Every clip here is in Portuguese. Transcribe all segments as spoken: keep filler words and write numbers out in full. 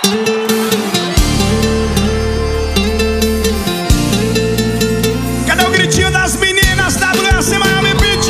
Cadê o gritinho das meninas? W S Miami Beach.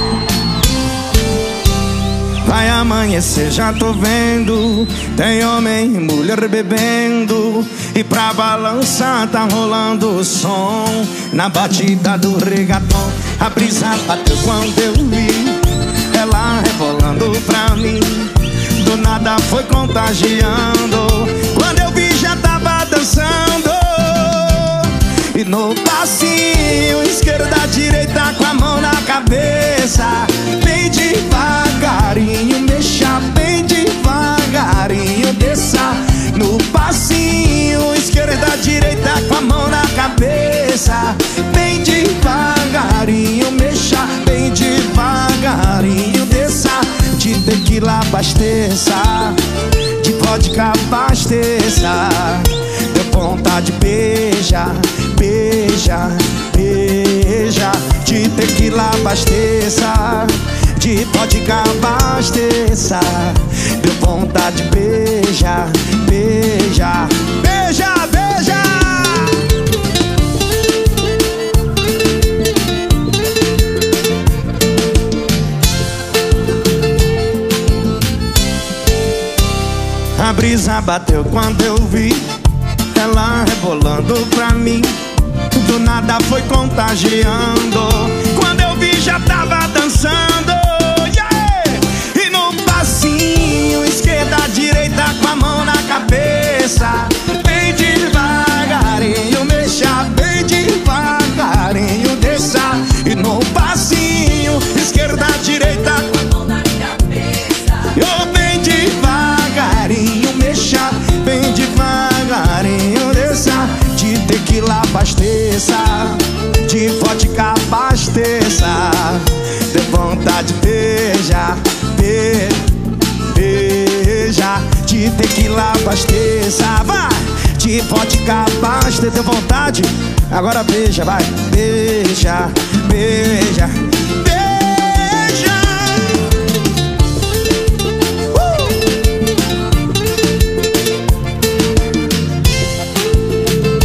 Vai amanhecer, já tô vendo. Tem homem e mulher bebendo, e pra balançar tá rolando o som. Na batida do reggaeton, a brisa bateu quando eu vi ela rebolando pra mim. Do nada foi contagiando, quando eu vi já tava dançando. E no passinho, esquerda, direita, com a mão na cabeça, bem devagarinho, mexa bem devagarinho, desça. No passinho, esquerda, direita, com a mão na cabeça, bem devagarinho, mexa bem devagarinho, desça. De tequila abasteça, de vodka abasteça. Deu vontade, beija, beija, beija. De tequila abasteça, de vodka abasteça. Deu vontade, beija, beija, beija, beija. A brisa bateu quando eu vi ela rebolando pra mim. Do nada foi contagiando, quando eu vi já tava dançando, yeah! E no passinho, esquerda, direita, com a mão na cabeça, bem devagarinho, mexa bem devagarinho, desça. E no passinho, esquerda, direita, com a mão na cabeça, eu bem devagarinho, mexa bem devagarinho, desça. De tequila abasteça, de vodka abasteça. Deu vontade, beija, be, beija. De tequila abasteça, vai. De vodka abasteça. Deu vontade? Agora beija, vai. Beija, beija, beija.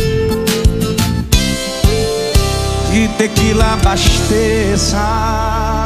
De tequila abasteça.